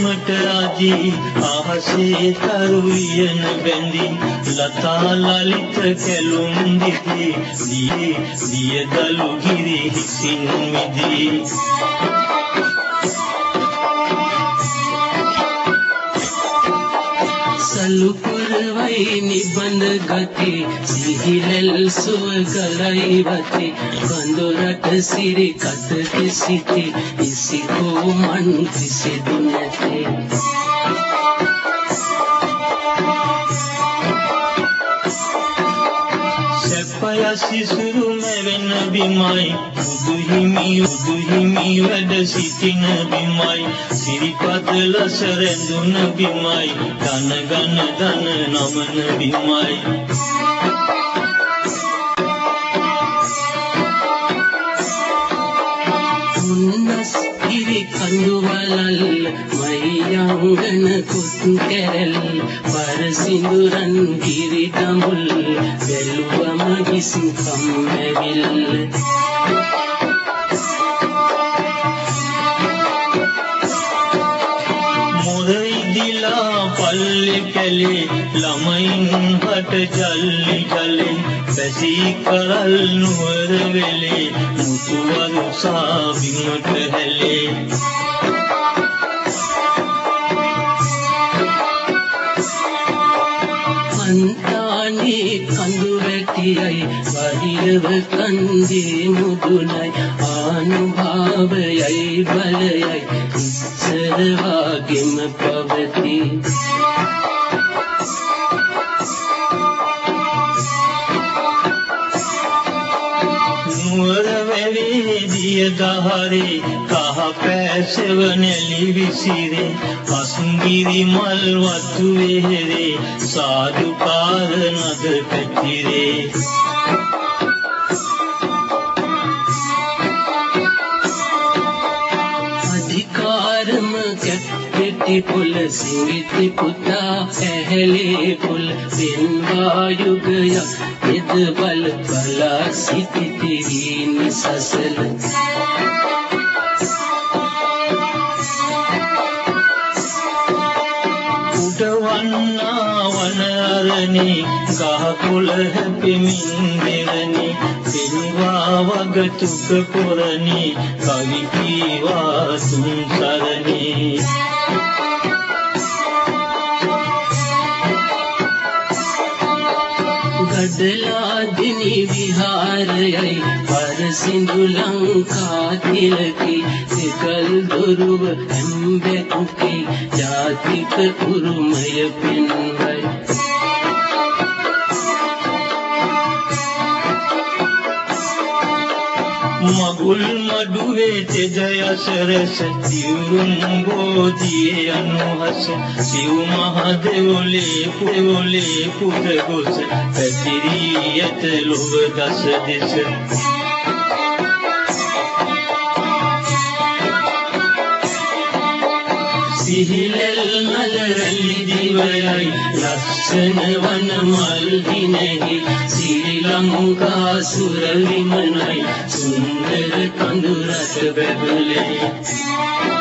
බිමට රජී ආහසේ තරු වියන බැඳි ලතා ලලිත කැලුම් දිදී දියදලු ගිරි හිසින් මිදී සලුපුරවයි නිබඳ ගති සිහිලෙල් සුවගලයි වති කඳුරට සිරි කත කිසිති ඉසිකෝ මන් කිසිදු නැතේ සැපය සිසුරු මෙවෙන බිමයි උදුහිමි වැඩ සිටින බිමයි සිරිපද ලස රැඳුන බිමයි ධන නමන බිමයි උන්නස් ඉරි කඳුවලල් මයංගන කුත් කැරල් පර සිඳුරන් ගිරි දඹුල් බැලුවම කිසිම් කම්මැවිල් පල්ලි කැලේ ළමයින් හට ජල්ලි ජලේ බැසී කරල් නුවර වෙලේ මුතුවරුසා බිමට හැලේ අන්තානේ කඳු වැටියයි බහිරව කන්දේ මුදුනයි ආනුභාවයයි බලයයි ඉස්සර වාගෙම පවති නුවර වැවේ දියදහරේ කහ පැසව නැලි විසිරේ අස්ගිරි මල් වතු වෙහෙරේ සාදුකාර නද පැතිරේ අධිකාරම කැප්පෙටි පොළ සිවිති පුතා ඇහැලේ පොළ පෙන්වා යුගයක් එද බල බලා සිටිති වීනි සසල උඩවන්නා වනරණි ගහකොළ හැපෙමින් දෙරණි පෙන්වා වග තුක පොරණි කවි කීවා තුන් සරණි ගඩලා දිනි විහාරයයි පර සිඳු ලංකා තිලකි සිකල් දොරුව ඇම්බැකුකි ජාතික උරුමය පෙන්වයි මගුල් මඩුවේ තෙජයස රැස දිවුරුම් බෝධියේ අනුහස සිව් මහ දෙවොලේ පුද ගොස පැතිරී ඇත ලොව දස දෙස සිහිලෙල් මල රැලි දිවයයි ලස්සන වන මල් දිනෙහි ශ්‍රී ලංකා සුර විමනයි සුන්දර කඳුරට බැබලේ